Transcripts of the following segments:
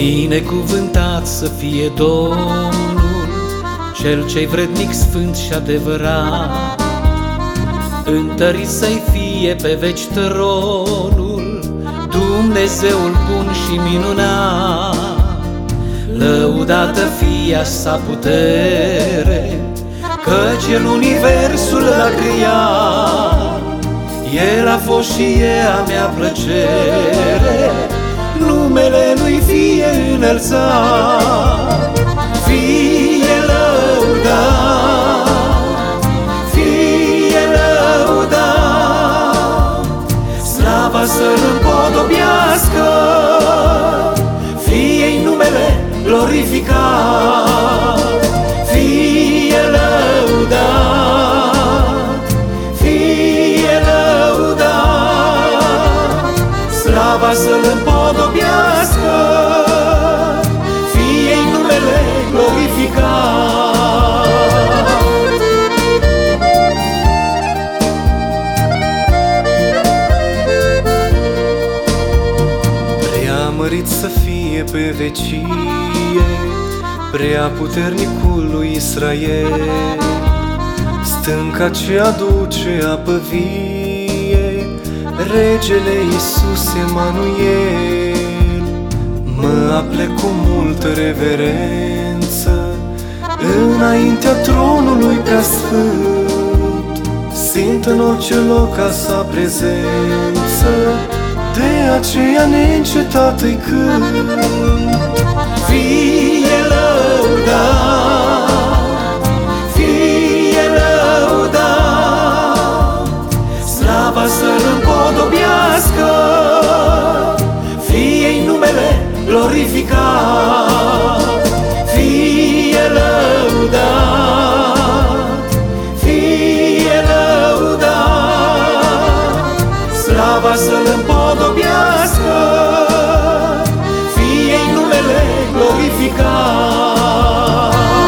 Binecuvântat să fie Domnul, Cel ce-i vrednic, sfânt și adevărat. Întărit să-i fie pe veci tronul, Dumnezeul bun și minunat. Lăudată fie a sa putere, căci El universul l-a creat. El a fost și e a mea plăcere, numele Lui fie înălțat. Fie lăudat, fie lăudat, slava să-L împodobească, fie-i numele glorificat. Fie lăudat, fie lăudat, slava să-L împodobească, fie-i numele glorificat. Prea mărit să fie pe vecie, prea puternicul lui Israel, stânca ce aduce apă vie, Regele Iisus Emanuel. Mă aplec cu multă reverență înaintea tronului preasfânt, simt în orice loc a sa prezență, de aceea neîncetat îi cânt. Fie lăudat, fie lăudat, slava să-L împodobească, fie-i numele glorificat. Fie lăudat, fie lăudat, slava să-L împodobească, fie-i numele glorificat.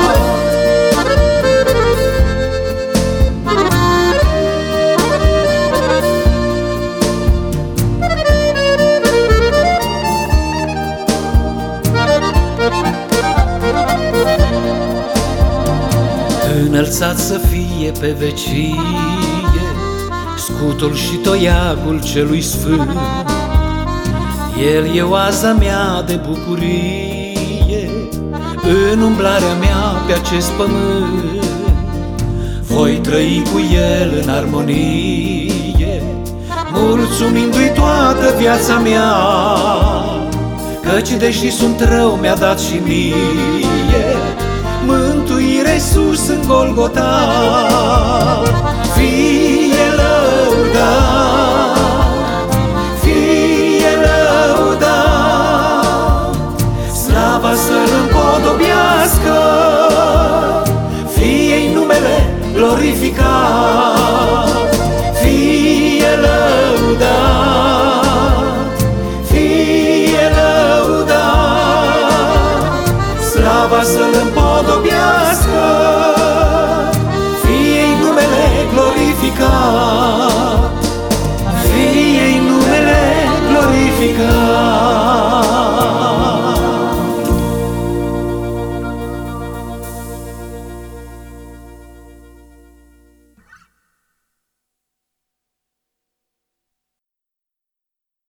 Înălțat să fie pe vecie scutul și toiagul celui sfânt. El e oaza mea de bucurie, în umblarea mea pe acest pământ. Voi trăi cu El în armonie, mulțumindu-i toată viața mea, căci deși sunt rău mi-a dat și mie mântuire sus în Golgota. Fie lăudat, fie lăudat, slava să-L împodobească, fie-i numele glorificat. Fie lăudat, fie lăudat, slava să-L împodobească, fie-i numele glorificat. Fie-i numele glorificat.